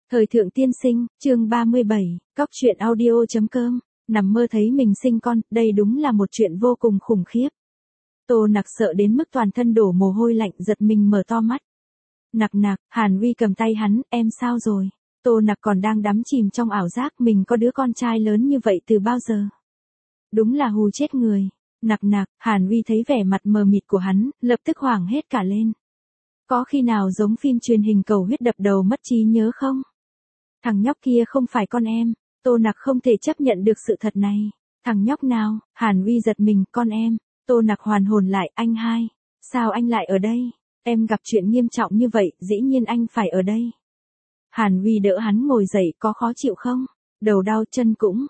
Thời thượng tiên sinh, chương 37, cóc truyện audio.com, nằm mơ thấy mình sinh con, đây đúng là một chuyện vô cùng khủng khiếp. Tô Nặc sợ đến mức toàn thân đổ mồ hôi lạnh, giật mình mở to mắt. Nặc nặc, Hàn Uy cầm tay hắn, em sao rồi? Tô Nặc còn đang đắm chìm trong ảo giác mình có đứa con trai lớn như vậy từ bao giờ? Đúng là hù chết người. Nặc nặc, Hàn Uy thấy vẻ mặt mờ mịt của hắn, lập tức hoảng hết cả lên. Có khi nào giống phim truyền hình cầu huyết đập đầu mất trí nhớ không? Thằng nhóc kia không phải con em. Tô Nặc không thể chấp nhận được sự thật này. Thằng nhóc nào? Hàn Uy giật mình, con em. Tô Nặc hoàn hồn lại, anh hai. Sao anh lại ở đây? Em gặp chuyện nghiêm trọng như vậy, dĩ nhiên anh phải ở đây. Hàn Uy đỡ hắn ngồi dậy, có khó chịu không? Đầu đau, chân cũng.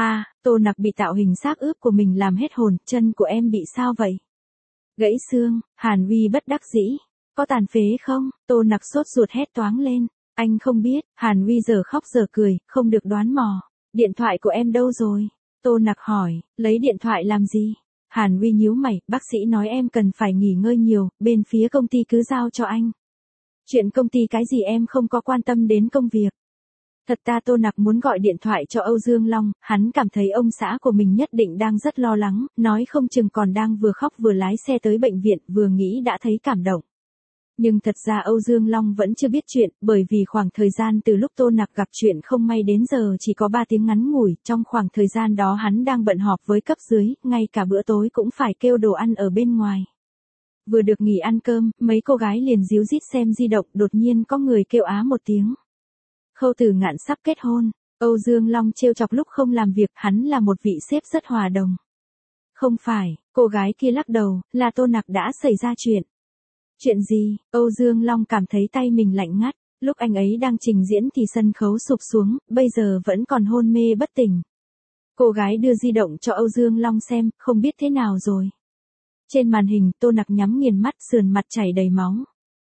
Tô Nặc bị tạo hình xác ướp của mình làm hết hồn, chân của em bị sao vậy? Gãy xương. Hàn Uy bất đắc dĩ. Có tàn phế không? Tô Nặc sốt ruột hét toáng lên. Anh không biết. Hàn Uy giờ khóc giờ cười, không được đoán mò. Điện thoại của em đâu rồi? Tô Nặc hỏi, lấy điện thoại làm gì? Hàn Uy nhíu mày, bác sĩ nói em cần phải nghỉ ngơi nhiều, bên phía công ty cứ giao cho anh. Chuyện công ty cái gì em không có quan tâm đến công việc. Thật ta Tô Nặc muốn gọi điện thoại cho Âu Dương Long, hắn cảm thấy ông xã của mình nhất định đang rất lo lắng, nói không chừng còn đang vừa khóc vừa lái xe tới bệnh viện, vừa nghĩ đã thấy cảm động. Nhưng thật ra Âu Dương Long vẫn chưa biết chuyện, bởi vì khoảng thời gian từ lúc Tô Nặc gặp chuyện không may đến giờ chỉ có 3 tiếng ngắn ngủi, trong khoảng thời gian đó hắn đang bận họp với cấp dưới, ngay cả bữa tối cũng phải kêu đồ ăn ở bên ngoài. Vừa được nghỉ ăn cơm, mấy cô gái liền díu dít xem di động, đột nhiên có người kêu á một tiếng. Khâu Tử Ngạn sắp kết hôn. Âu Dương Long trêu chọc lúc không làm việc, hắn là một vị sếp rất hòa đồng. Không phải, cô gái kia lắc đầu, là Tô Nặc đã xảy ra chuyện. Chuyện gì? Âu Dương Long cảm thấy tay mình lạnh ngắt, lúc anh ấy đang trình diễn thì sân khấu sụp xuống, bây giờ vẫn còn hôn mê bất tỉnh. Cô gái đưa di động cho Âu Dương Long xem, không biết thế nào rồi. Trên màn hình, Tô Nặc nhắm nghiền mắt, sườn mặt chảy đầy máu.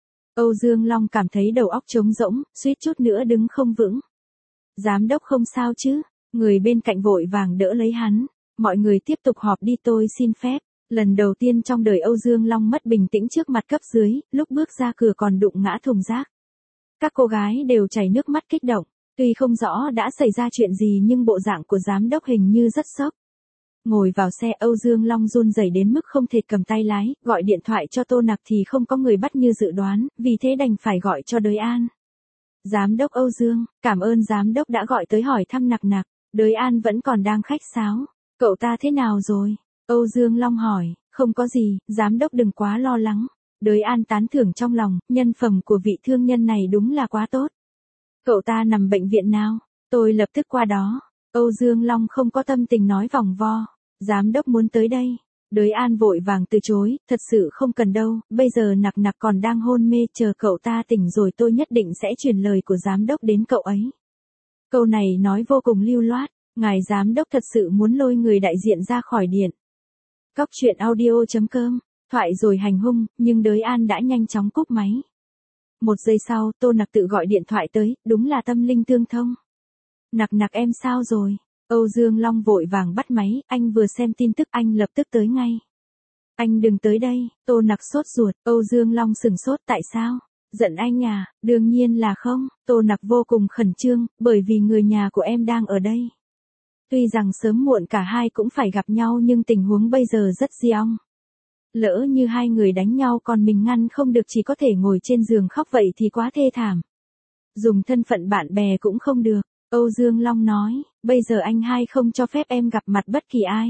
Âu Dương Long cảm thấy đầu óc trống rỗng, suýt chút nữa đứng không vững. Giám đốc không sao chứ? Người bên cạnh vội vàng đỡ lấy hắn. Mọi người tiếp tục họp đi, tôi xin phép. Lần đầu tiên trong đời Âu Dương Long mất bình tĩnh trước mặt cấp dưới, lúc bước ra cửa còn đụng ngã thùng rác. Các cô gái đều chảy nước mắt kích động. Tuy không rõ đã xảy ra chuyện gì nhưng bộ dạng của giám đốc hình như rất sốc. Ngồi vào xe, Âu Dương Long run rẩy đến mức không thể cầm tay lái, gọi điện thoại cho Tô Nặc thì không có người bắt như dự đoán, vì thế đành phải gọi cho Đới An. Giám đốc Âu Dương, cảm ơn giám đốc đã gọi tới hỏi thăm Nặc Nặc. Đới An vẫn còn đang khách sáo. Cậu ta thế nào rồi? Âu Dương Long hỏi, không có gì, giám đốc đừng quá lo lắng. Đới An tán thưởng trong lòng, nhân phẩm của vị thương nhân này đúng là quá tốt. Cậu ta nằm bệnh viện nào? Tôi lập tức qua đó. Âu Dương Long không có tâm tình nói vòng vo. Giám đốc muốn tới đây. Đới An vội vàng từ chối, thật sự không cần đâu, bây giờ Nặc Nặc còn đang hôn mê, chờ cậu ta tỉnh rồi tôi nhất định sẽ truyền lời của giám đốc đến cậu ấy. Câu này nói vô cùng lưu loát, ngài giám đốc thật sự muốn lôi người đại diện ra khỏi điện. Cóc truyện audio.com, thoại rồi hành hung, nhưng Đới An đã nhanh chóng cúp máy. Một giây sau, Tô Nặc tự gọi điện thoại tới, đúng là Tâm Linh Tương Thông. Nặc Nặc em sao rồi? Âu Dương Long vội vàng bắt máy, anh vừa xem tin tức, anh lập tức tới ngay. Anh đừng tới đây. Tô Nặc sốt ruột. Âu Dương Long sừng sốt, tại sao? Giận anh à? Đương nhiên là không. Tô Nặc vô cùng khẩn trương, bởi vì người nhà của em đang ở đây. Tuy rằng sớm muộn cả hai cũng phải gặp nhau nhưng tình huống bây giờ rất giông. Lỡ như hai người đánh nhau còn mình ngăn không được, chỉ có thể ngồi trên giường khóc, vậy thì quá thê thảm. Dùng thân phận bạn bè cũng không được. Âu Dương Long nói, bây giờ anh hai không cho phép em gặp mặt bất kỳ ai.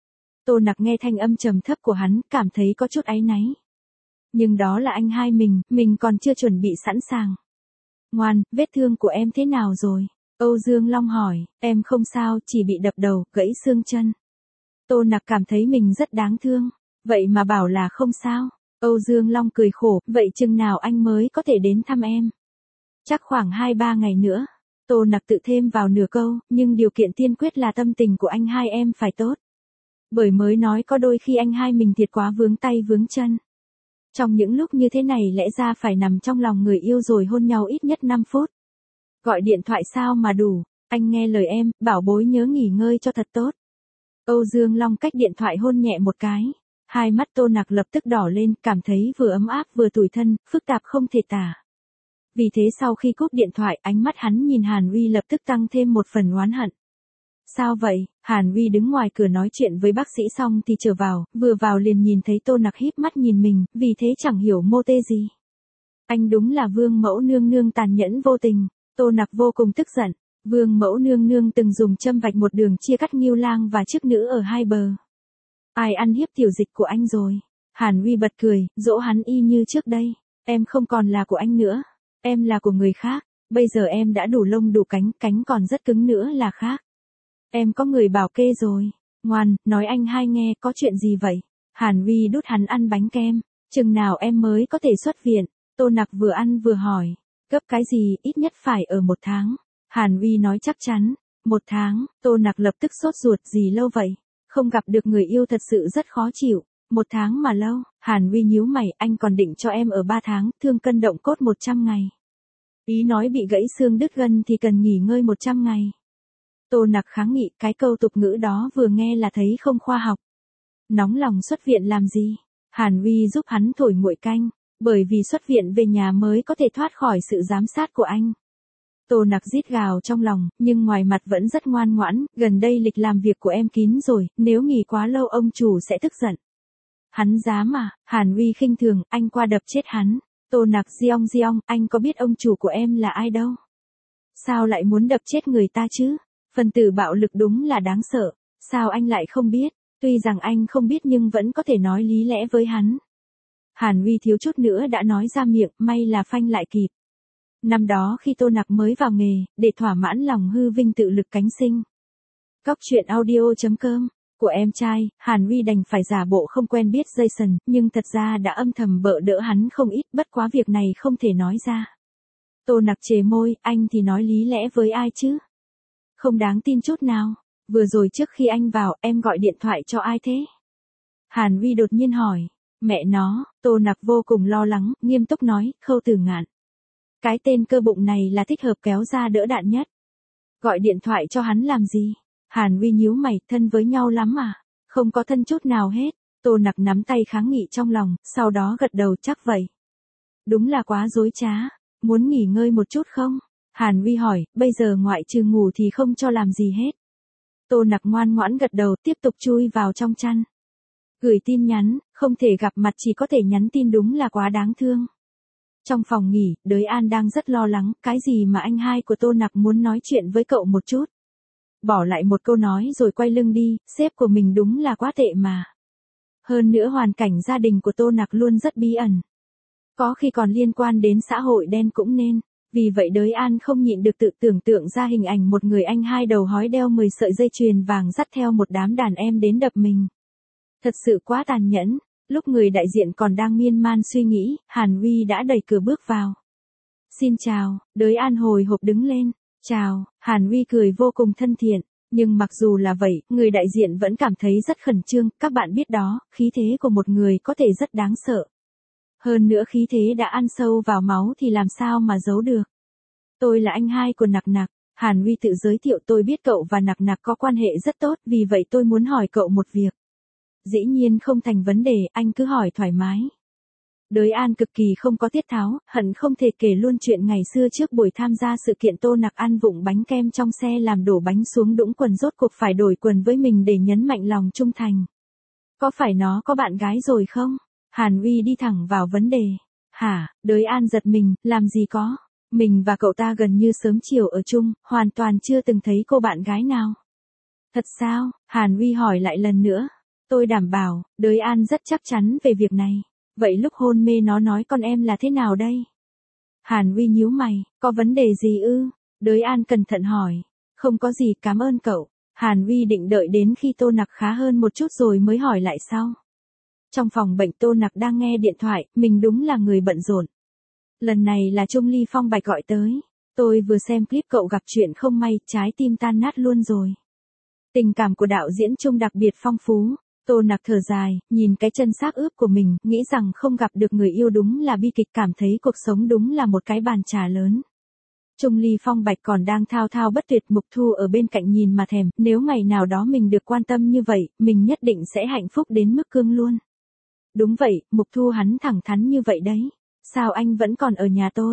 Tô Nặc nghe thanh âm trầm thấp của hắn, cảm thấy có chút áy náy. Nhưng đó là anh hai mình còn chưa chuẩn bị sẵn sàng. Ngoan, vết thương của em thế nào rồi? Âu Dương Long hỏi, em không sao, chỉ bị đập đầu, gãy xương chân. Tô Nặc cảm thấy mình rất đáng thương. Vậy mà bảo là không sao. Âu Dương Long cười khổ, vậy chừng nào anh mới có thể đến thăm em? Chắc khoảng 2-3 ngày nữa. Tô Nặc tự thêm vào nửa câu, nhưng điều kiện tiên quyết là tâm tình của anh hai em phải tốt. Bởi mới nói có đôi khi anh hai mình thiệt quá vướng tay vướng chân. Trong những lúc như thế này lẽ ra phải nằm trong lòng người yêu rồi hôn nhau ít nhất 5 phút. Gọi điện thoại sao mà đủ, anh nghe lời em, bảo bối nhớ nghỉ ngơi cho thật tốt. Âu Dương Long cách điện thoại hôn nhẹ một cái. Hai mắt Tô Nặc lập tức đỏ lên, cảm thấy vừa ấm áp vừa tủi thân, phức tạp không thể tả. Vì thế sau khi cúp điện thoại, ánh mắt hắn nhìn Hàn Uy lập tức tăng thêm một phần oán hận. Sao vậy? Hàn Uy đứng ngoài cửa nói chuyện với bác sĩ xong thì trở vào, vừa vào liền nhìn thấy Tô Nặc híp mắt nhìn mình, vì thế chẳng hiểu mô tê gì. Anh đúng là Vương mẫu nương nương tàn nhẫn vô tình. Tô Nặc vô cùng tức giận. Vương mẫu nương nương từng dùng châm vạch một đường chia cắt Ngưu Lang và chức nữ ở hai bờ. Ai ăn hiếp tiểu dịch của anh rồi? Hàn Uy bật cười, dỗ hắn y như trước đây. Em không còn là của anh nữa. Em là của người khác. Bây giờ em đã đủ lông đủ cánh, cánh còn rất cứng nữa là khác. Em có người bảo kê rồi. Ngoan, nói anh hai nghe, có chuyện gì vậy? Hàn Uy đút hắn ăn bánh kem. Chừng nào em mới có thể xuất viện? Tô Nặc vừa ăn vừa hỏi. Gấp cái gì, ít nhất phải ở 1 tháng. Hàn Uy nói chắc chắn. 1 tháng, Tô Nặc lập tức sốt ruột, gì lâu vậy? Không gặp được người yêu thật sự rất khó chịu. 1 tháng mà lâu. Hàn Uy nhíu mày, anh còn định cho em ở 3 tháng, thương cân động cốt 100 ngày. Ý nói bị gãy xương đứt gân thì cần nghỉ ngơi 100 ngày. Tô Nặc kháng nghị, cái câu tục ngữ đó vừa nghe là thấy không khoa học. Nóng lòng xuất viện làm gì? Hàn Uy giúp hắn thổi nguội canh, bởi vì xuất viện về nhà mới có thể thoát khỏi sự giám sát của anh. Tô Nặc rít gào trong lòng, nhưng ngoài mặt vẫn rất ngoan ngoãn, gần đây lịch làm việc của em kín rồi, nếu nghỉ quá lâu ông chủ sẽ tức giận. Hắn dám à? Hàn Uy khinh thường, anh qua đập chết hắn. Tô Nặc giong, anh có biết ông chủ của em là ai đâu? Sao lại muốn đập chết người ta chứ? Phần tử bạo lực đúng là đáng sợ. Sao anh lại không biết? Tuy rằng anh không biết nhưng vẫn có thể nói lý lẽ với hắn. Hàn Uy thiếu chút nữa đã nói ra miệng, may là phanh lại kịp. Năm đó khi Tô Nặc mới vào nghề, để thỏa mãn lòng hư vinh tự lực cánh sinh. Cóc truyện audio.com của em trai, Hàn Uy đành phải giả bộ không quen biết Jason, nhưng thật ra đã âm thầm bợ đỡ hắn không ít, bất quá việc này không thể nói ra. Tô Nặc chề môi, anh thì nói lý lẽ với ai chứ? Không đáng tin chút nào. Vừa rồi trước khi anh vào, em gọi điện thoại cho ai thế? Hàn Uy đột nhiên hỏi. Mẹ nó, Tô Nặc vô cùng lo lắng, nghiêm túc nói, Khâu Tử Ngạn. Cái tên cơ bụng này là thích hợp kéo ra đỡ đạn nhất. Gọi điện thoại cho hắn làm gì? Hàn Uy nhíu mày, thân với nhau lắm à? Không có thân chút nào hết. Tô Nặc nắm tay kháng nghị trong lòng, sau đó gật đầu, chắc vậy. Đúng là quá dối trá. Muốn nghỉ ngơi một chút không? Hàn Uy hỏi, bây giờ ngoại trừ ngủ thì không cho làm gì hết. Tô Nặc ngoan ngoãn gật đầu, tiếp tục chui vào trong chăn. Gửi tin nhắn, không thể gặp mặt chỉ có thể nhắn tin, đúng là quá đáng thương. Trong phòng nghỉ, Đới An đang rất lo lắng, cái gì mà anh hai của Tô Nặc muốn nói chuyện với cậu một chút. Bỏ lại một câu nói rồi quay lưng đi, sếp của mình đúng là quá tệ mà. Hơn nữa hoàn cảnh gia đình của Tô Nặc luôn rất bí ẩn. Có khi còn liên quan đến xã hội đen cũng nên. Vì vậy Đới An không nhịn được tự tưởng tượng ra hình ảnh một người anh hai đầu hói đeo 10 sợi dây chuyền vàng dắt theo một đám đàn em đến đập mình. Thật sự quá tàn nhẫn. Lúc người đại diện còn đang miên man suy nghĩ, Hàn Uy đã đẩy cửa bước vào. Xin chào, Đới An hồi hộp đứng lên. Chào, Hàn Uy cười vô cùng thân thiện. Nhưng mặc dù là vậy, người đại diện vẫn cảm thấy rất khẩn trương, các bạn biết đó, khí thế của một người có thể rất đáng sợ. Hơn nữa khí thế đã ăn sâu vào máu thì làm sao mà giấu được. Tôi là anh hai của Nặc Nặc. Hàn Uy tự giới thiệu, tôi biết cậu và Nặc Nặc có quan hệ rất tốt, vì vậy tôi muốn hỏi cậu một việc. Dĩ nhiên không thành vấn đề, anh cứ hỏi thoải mái. Đới An cực kỳ không có tiết tháo, hận không thể kể luôn chuyện ngày xưa trước buổi tham gia sự kiện Tô Nặc ăn vụng bánh kem trong xe làm đổ bánh xuống đũng quần, rốt cuộc phải đổi quần với mình để nhấn mạnh lòng trung thành. Có phải nó có bạn gái rồi không? Hàn Uy đi thẳng vào vấn đề. Hả? Đới An giật mình, làm gì có. Mình và cậu ta gần như sớm chiều ở chung, hoàn toàn chưa từng thấy cô bạn gái nào. Thật sao? Hàn Uy hỏi lại lần nữa. Tôi đảm bảo, Đới An rất chắc chắn về việc này. Vậy lúc hôn mê nó nói con em là thế nào đây? Hàn Uy nhíu mày, có vấn đề gì ư? Đới An cẩn thận hỏi. Không có gì, cảm ơn cậu. Hàn Uy định đợi đến khi Tô Nặc khá hơn một chút rồi mới hỏi lại sau. Trong phòng bệnh, Tô Nặc đang nghe điện thoại, mình đúng là người bận rộn. Lần này là Trung Ly Phong Bạch gọi tới. Tôi vừa xem clip cậu gặp chuyện không may, trái tim tan nát luôn rồi. Tình cảm của đạo diễn Trung đặc biệt phong phú. Tô Nặc thở dài, nhìn cái chân xác ướp của mình, nghĩ rằng không gặp được người yêu đúng là bi kịch, cảm thấy cuộc sống đúng là một cái bàn trà lớn. Trung Ly Phong Bạch còn đang thao thao bất tuyệt, Mục Thu ở bên cạnh nhìn mà thèm, nếu ngày nào đó mình được quan tâm như vậy, mình nhất định sẽ hạnh phúc đến mức cương luôn. Đúng vậy, Mục Thu, hắn thẳng thắn như vậy đấy. Sao anh vẫn còn ở nhà tôi?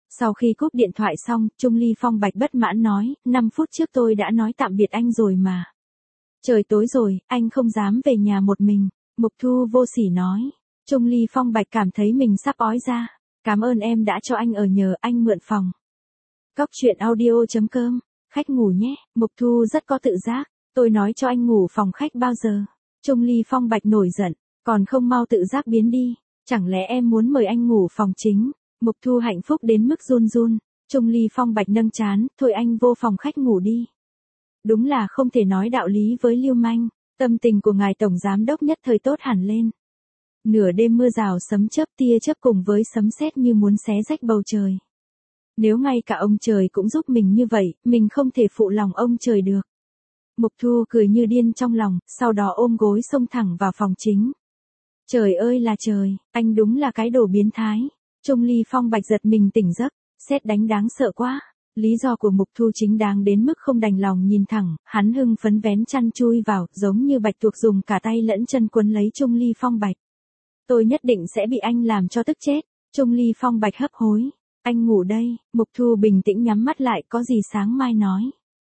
Sau khi cúp điện thoại xong, Trung Ly Phong Bạch bất mãn nói, 5 phút trước tôi đã nói tạm biệt anh rồi mà. Trời tối rồi, anh không dám về nhà một mình. Mục Thu vô sỉ nói. Trung Ly Phong Bạch cảm thấy mình sắp ói ra. Cảm ơn em đã cho anh ở nhờ anh mượn phòng. Cóc truyện audio.com. Khách ngủ nhé. Mục Thu rất có tự giác. Tôi nói cho anh ngủ phòng khách bao giờ. Trung Ly Phong Bạch nổi giận. Còn không mau tự giác biến đi. Chẳng lẽ em muốn mời anh ngủ phòng chính? Mục Thu hạnh phúc đến mức run run. Trung Ly Phong Bạch nâng trán. Thôi anh vô phòng khách ngủ đi. Đúng là không thể nói đạo lý với lưu manh. Tâm tình của ngài tổng giám đốc nhất thời tốt hẳn lên. Nửa đêm mưa rào sấm chớp tia chớp cùng với sấm sét như muốn xé rách bầu trời. Nếu ngay cả ông trời cũng giúp mình như vậy, mình không thể phụ lòng ông trời được. Mục Thu cười như điên trong lòng, sau đó ôm gối xông thẳng vào phòng chính. Trời ơi là trời, anh đúng là cái đồ biến thái. Trung Ly Phong Bạch giật mình tỉnh giấc, sét đánh đáng sợ quá. Lý do của Mục Thu chính đáng đến mức không đành lòng nhìn thẳng, hắn hưng phấn vén chăn chui vào, giống như bạch tuộc dùng cả tay lẫn chân quấn lấy Trung Ly Phong Bạch. Tôi nhất định sẽ bị anh làm cho tức chết. Trung Ly Phong Bạch hấp hối. Anh ngủ đây. Mục Thu bình tĩnh nhắm mắt lại, có gì sáng mai nói.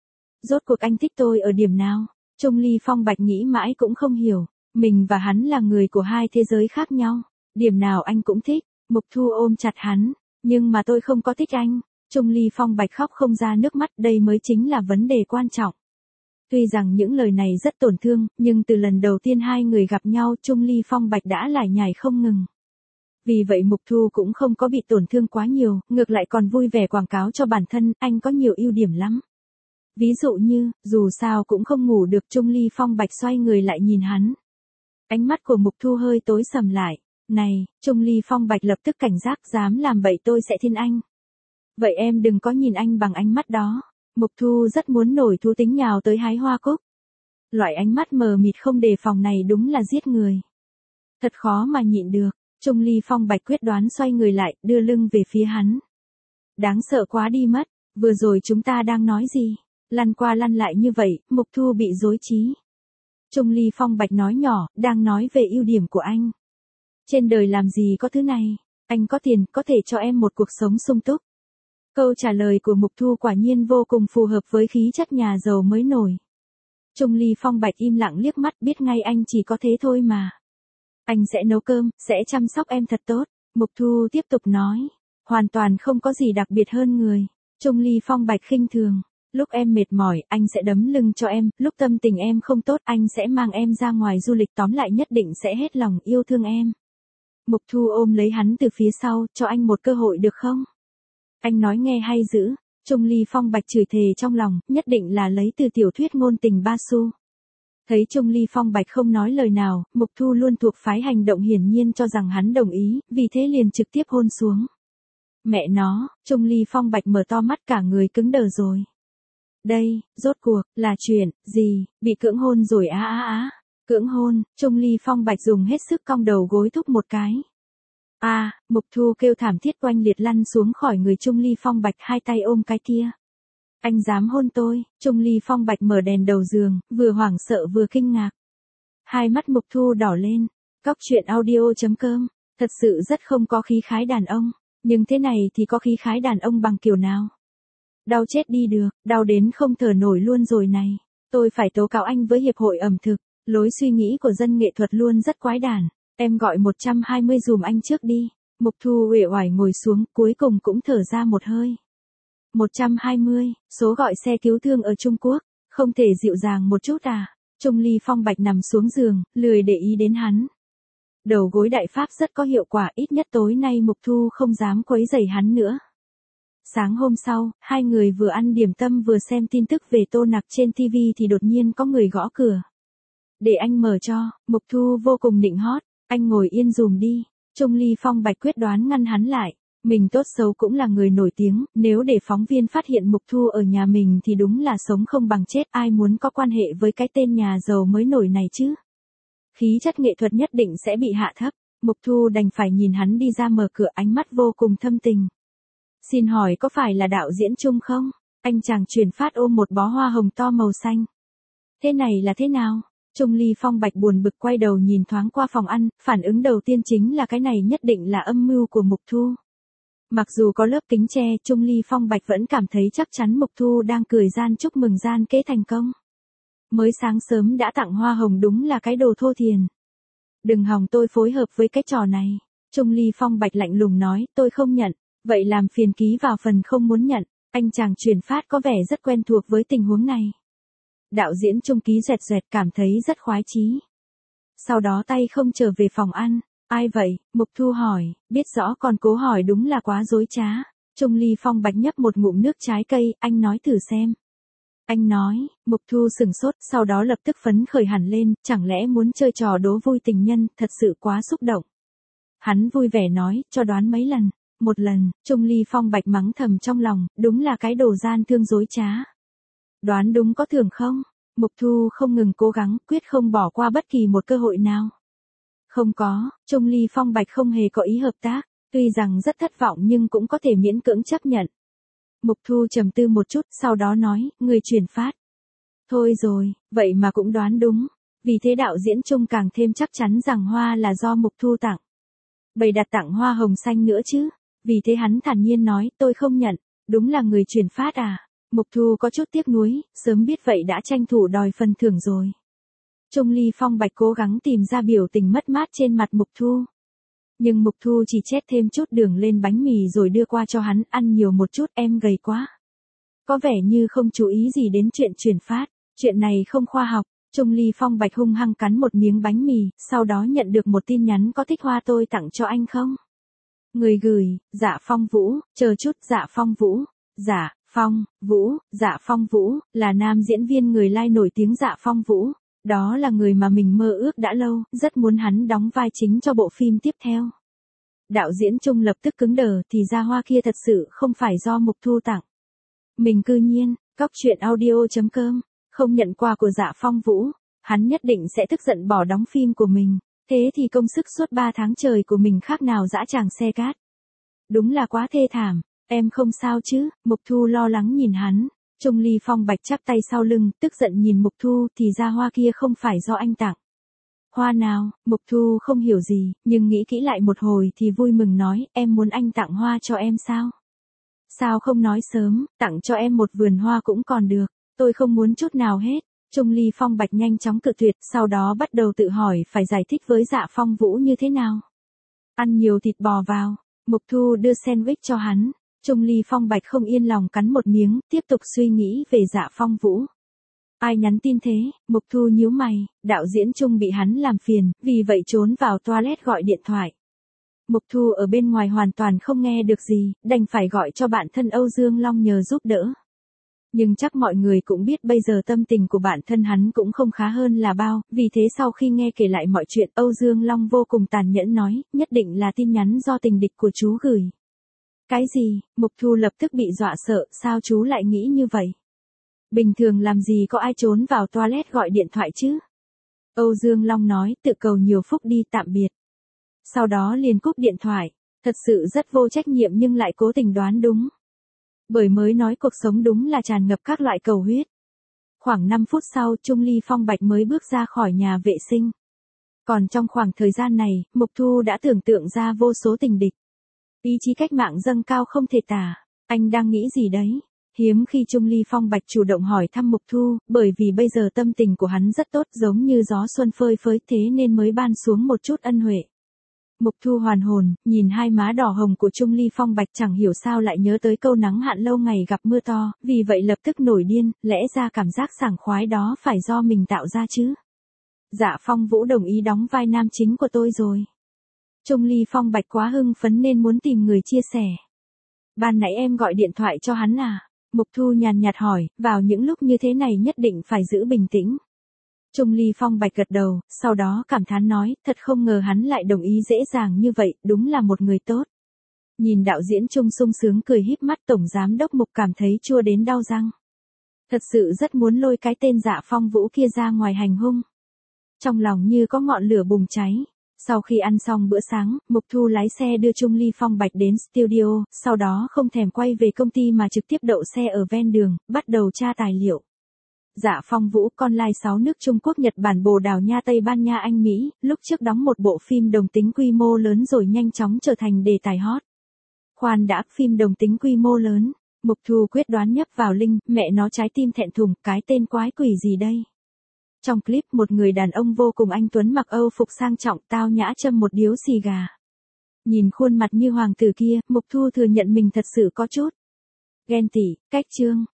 Rốt cuộc anh thích tôi ở điểm nào? Trung Ly Phong Bạch nghĩ mãi cũng không hiểu. Mình và hắn là người của hai thế giới khác nhau. Điểm nào anh cũng thích. Mục Thu ôm chặt hắn. Nhưng mà tôi không có thích anh. Trung Ly Phong Bạch khóc không ra nước mắt, đây mới chính là vấn đề quan trọng. Tuy rằng những lời này rất tổn thương, nhưng từ lần đầu tiên hai người gặp nhau, Trung Ly Phong Bạch đã lải nhải không ngừng. Vì vậy Mục Thu cũng không có bị tổn thương quá nhiều, ngược lại còn vui vẻ quảng cáo cho bản thân, anh có nhiều ưu điểm lắm. Ví dụ như, dù sao cũng không ngủ được. Trung Ly Phong Bạch xoay người lại nhìn hắn. Ánh mắt của Mục Thu hơi tối sầm lại. Này, Trung Ly Phong Bạch lập tức cảnh giác, dám làm bậy tôi sẽ thiên anh. Vậy em đừng có nhìn anh bằng ánh mắt đó. Mục Thu rất muốn nổi thú tính nhào tới hái hoa cúc. Loại ánh mắt mờ mịt không đề phòng này đúng là giết người. Thật khó mà nhịn được. Trung Ly Phong Bạch quyết đoán xoay người lại, đưa lưng về phía hắn. Đáng sợ quá đi mất. Vừa rồi chúng ta đang nói gì? Lăn qua lăn lại như vậy, Mục Thu bị rối trí. Trung Ly Phong Bạch nói nhỏ, đang nói về ưu điểm của anh. Trên đời làm gì có thứ này. Anh có tiền, có thể cho em một cuộc sống sung túc. Câu trả lời của Mục Thu quả nhiên vô cùng phù hợp với khí chất nhà giàu mới nổi. Trung Ly Phong Bạch im lặng liếc mắt, biết ngay anh chỉ có thế thôi mà. Anh sẽ nấu cơm, sẽ chăm sóc em thật tốt. Mục Thu tiếp tục nói. Hoàn toàn không có gì đặc biệt hơn người. Trung Ly Phong Bạch khinh thường. Lúc em mệt mỏi, anh sẽ đấm lưng cho em. Lúc tâm tình em không tốt, anh sẽ mang em ra ngoài du lịch, tóm lại nhất định sẽ hết lòng yêu thương em. Mục Thu ôm lấy hắn từ phía sau, cho anh một cơ hội được không? Anh nói nghe hay dữ. Trung Ly Phong Bạch chửi thề trong lòng, nhất định là lấy từ tiểu thuyết ngôn tình ba xu. Thấy Trung Ly Phong Bạch không nói lời nào, Mục Thu luôn thuộc phái hành động, hiển nhiên cho rằng hắn đồng ý, vì thế liền trực tiếp hôn xuống. Mẹ nó, Trung Ly Phong Bạch mở to mắt, cả người cứng đờ rồi. Đây, rốt cuộc, là chuyện, gì, bị cưỡng hôn rồi á á á. Cưỡng hôn, Trung Ly Phong Bạch dùng hết sức cong đầu gối thúc một cái. Mục Thu kêu thảm thiết oanh liệt lăn xuống khỏi người Trung Ly Phong Bạch, hai tay ôm cái kia. Anh dám hôn tôi? Trung Ly Phong Bạch mở đèn đầu giường, vừa hoảng sợ vừa kinh ngạc. Hai mắt Mục Thu đỏ lên. Cóc truyện audio.com. Thật sự rất không có khí khái đàn ông. Nhưng thế này thì có khí khái đàn ông bằng kiểu nào? Đau chết đi được, đau đến không thở nổi luôn rồi này. Tôi phải tố cáo anh với Hiệp hội ẩm thực. Lối suy nghĩ của dân nghệ thuật luôn rất quái đản. Em gọi 120 dùm anh trước đi. Mục Thu uể oải ngồi xuống, cuối cùng cũng thở ra một hơi. 120, số gọi xe cứu thương ở Trung Quốc, không thể dịu dàng một chút à? Trung Ly Phong Bạch nằm xuống giường, lười để ý đến hắn. Đầu gối đại pháp rất có hiệu quả, ít nhất tối nay Mục Thu không dám quấy rầy hắn nữa. Sáng hôm sau, hai người vừa ăn điểm tâm vừa xem tin tức về Tô Nặc trên TV thì đột nhiên có người gõ cửa. Để anh mở cho. Mục Thu vô cùng nịnh hót. Anh ngồi yên dùm đi. Trung Ly Phong Bạch quyết đoán ngăn hắn lại. Mình tốt xấu cũng là người nổi tiếng, nếu để phóng viên phát hiện Mục Thu ở nhà mình thì đúng là sống không bằng chết, ai muốn có quan hệ với cái tên nhà giàu mới nổi này chứ. Khí chất nghệ thuật nhất định sẽ bị hạ thấp. Mục Thu đành phải nhìn hắn đi ra mở cửa, ánh mắt vô cùng thâm tình. Xin hỏi có phải là đạo diễn Trung không? Anh chàng truyền phát ôm một bó hoa hồng to màu xanh. Thế này là thế nào? Trung Ly Phong Bạch buồn bực quay đầu nhìn thoáng qua phòng ăn, phản ứng đầu tiên chính là cái này nhất định là âm mưu của Mục Thu. Mặc dù có lớp kính che, Trung Ly Phong Bạch vẫn cảm thấy chắc chắn Mục Thu đang cười gian chúc mừng gian kế thành công. Mới sáng sớm đã tặng hoa hồng đúng là cái đồ thô thiền. Đừng hòng tôi phối hợp với cái trò này. Trung Ly Phong Bạch lạnh lùng nói, tôi không nhận. Vậy làm phiền ký vào phần không muốn nhận. Anh chàng truyền phát có vẻ rất quen thuộc với tình huống này. Đạo diễn Trung ký dẹt dẹt cảm thấy rất khoái chí. Sau đó tay không trở về phòng ăn. Ai vậy? Mục Thu hỏi, biết rõ còn cố hỏi đúng là quá dối trá. Trung Ly Phong Bạch nhấp một ngụm nước trái cây, anh nói thử xem. Anh nói, Mục Thu sừng sốt, sau đó lập tức phấn khởi hẳn lên, chẳng lẽ muốn chơi trò đố vui tình nhân, thật sự quá xúc động. Hắn vui vẻ nói, cho đoán mấy lần. Một lần, Trung Ly Phong Bạch mắng thầm trong lòng, đúng là cái đồ gian thương dối trá. Đoán đúng có thưởng không? Mục Thu không ngừng cố gắng, quyết không bỏ qua bất kỳ một cơ hội nào. Không có, Trung Ly Phong Bạch không hề có ý hợp tác, tuy rằng rất thất vọng nhưng cũng có thể miễn cưỡng chấp nhận. Mục Thu trầm tư một chút, sau đó nói, người truyền phát. Thôi rồi, vậy mà cũng đoán đúng. Vì thế đạo diễn Trung càng thêm chắc chắn rằng hoa là do Mục Thu tặng. Bày đặt tặng hoa hồng xanh nữa chứ. Vì thế hắn thản nhiên nói, tôi không nhận. Đúng là người truyền phát à? Mục Thu có chút tiếc nuối, sớm biết vậy đã tranh thủ đòi phần thưởng rồi. Trung Ly Phong Bạch cố gắng tìm ra biểu tình mất mát trên mặt Mục Thu. Nhưng Mục Thu chỉ chét thêm chút đường lên bánh mì rồi đưa qua cho hắn, ăn nhiều một chút, em gầy quá. Có vẻ như không chú ý gì đến chuyện truyền phát, chuyện này không khoa học. Trung Ly Phong Bạch hung hăng cắn một miếng bánh mì, sau đó nhận được một tin nhắn, có thích hoa tôi tặng cho anh không? Người gửi, Dạ Phong Vũ, chờ chút, Dạ Phong Vũ, Dạ Phong Vũ, Dạ Phong Vũ, là nam diễn viên người Lai nổi tiếng Dạ Phong Vũ. Đó là người mà mình mơ ước đã lâu, rất muốn hắn đóng vai chính cho bộ phim tiếp theo. Đạo diễn Trung lập tức cứng đờ, thì ra hoa kia thật sự không phải do Mục Thu tặng. Mình cư nhiên, cóc truyện audio.com, không nhận quà của Dạ Phong Vũ, hắn nhất định sẽ tức giận bỏ đóng phim của mình, thế thì công sức suốt 3 tháng trời của mình khác nào dã tràng xe cát. Đúng là quá thê thảm, em không sao chứ? Mục Thu lo lắng nhìn hắn. Trung Ly Phong Bạch chắp tay sau lưng, tức giận nhìn Mục Thu, thì ra hoa kia không phải do anh tặng. Hoa nào? Mục Thu không hiểu gì, nhưng nghĩ kỹ lại một hồi thì vui mừng nói, em muốn anh tặng hoa cho em sao? Sao không nói sớm, tặng cho em một vườn hoa cũng còn được, tôi không muốn chút nào hết. Trung Ly Phong Bạch nhanh chóng cự tuyệt, sau đó bắt đầu tự hỏi phải giải thích với Dạ Phong Vũ như thế nào. Ăn nhiều thịt bò vào, Mục Thu đưa sandwich cho hắn. Trung Ly Phong Bạch không yên lòng cắn một miếng, tiếp tục suy nghĩ về Dạ Phong Vũ. Ai nhắn tin thế? Mục Thu nhíu mày, đạo diễn Trung bị hắn làm phiền, vì vậy trốn vào toilet gọi điện thoại. Mục Thu ở bên ngoài hoàn toàn không nghe được gì, đành phải gọi cho bạn thân Âu Dương Long nhờ giúp đỡ. Nhưng chắc mọi người cũng biết bây giờ tâm tình của bản thân hắn cũng không khá hơn là bao, vì thế sau khi nghe kể lại mọi chuyện, Âu Dương Long vô cùng tàn nhẫn nói, nhất định là tin nhắn do tình địch của chú gửi. Cái gì? Mục Thu lập tức bị dọa sợ, sao chú lại nghĩ như vậy? Bình thường làm gì có ai trốn vào toilet gọi điện thoại chứ? Âu Dương Long nói, tự cầu nhiều phúc đi, tạm biệt. Sau đó liền cúp điện thoại, thật sự rất vô trách nhiệm nhưng lại cố tình đoán đúng. Bởi mới nói cuộc sống đúng là tràn ngập các loại cầu huyết. Khoảng 5 phút sau, Trung Ly Phong Bạch mới bước ra khỏi nhà vệ sinh. Còn trong khoảng thời gian này, Mục Thu đã tưởng tượng ra vô số tình địch. Ý chí cách mạng dâng cao không thể tả. Anh đang nghĩ gì đấy? Hiếm khi Trung Ly Phong Bạch chủ động hỏi thăm Mục Thu, bởi vì bây giờ tâm tình của hắn rất tốt, giống như gió xuân phơi phới, thế nên mới ban xuống một chút ân huệ. Mục Thu hoàn hồn, nhìn hai má đỏ hồng của Trung Ly Phong Bạch, chẳng hiểu sao lại nhớ tới câu nắng hạn lâu ngày gặp mưa to, vì vậy lập tức nổi điên, lẽ ra cảm giác sảng khoái đó phải do mình tạo ra chứ. Dạ Phong Vũ đồng ý đóng vai nam chính của tôi rồi. Trung Ly Phong Bạch quá hưng phấn nên muốn tìm người chia sẻ. Ban nãy em gọi điện thoại cho hắn à? Mục Thu nhàn nhạt hỏi, vào những lúc như thế này nhất định phải giữ bình tĩnh. Trung Ly Phong Bạch gật đầu, sau đó cảm thán nói, thật không ngờ hắn lại đồng ý dễ dàng như vậy, đúng là một người tốt. Nhìn đạo diễn Trung sung sướng cười híp mắt, tổng giám đốc Mục cảm thấy chua đến đau răng. Thật sự rất muốn lôi cái tên Dạ Phong Vũ kia ra ngoài hành hung. Trong lòng như có ngọn lửa bùng cháy. Sau khi ăn xong bữa sáng, Mục Thu lái xe đưa Trung Ly Phong Bạch đến studio, sau đó không thèm quay về công ty mà trực tiếp đậu xe ở ven đường, bắt đầu tra tài liệu. Dạ Phong Vũ, con lai 6 nước Trung Quốc, Nhật Bản, Bồ Đào Nha, Tây Ban Nha, Anh, Mỹ, lúc trước đóng một bộ phim đồng tính quy mô lớn rồi nhanh chóng trở thành đề tài hot. Khoan đã, phim đồng tính quy mô lớn. Mục Thu quyết đoán nhấp vào Linh, mẹ nó trái tim thẹn thùng, cái tên quái quỷ gì đây? Trong clip một người đàn ông vô cùng anh tuấn mặc Âu phục sang trọng tao nhã châm một điếu xì gà. Nhìn khuôn mặt như hoàng tử kia, Mục Thu thừa nhận mình thật sự có chút ghen tị. Cách chương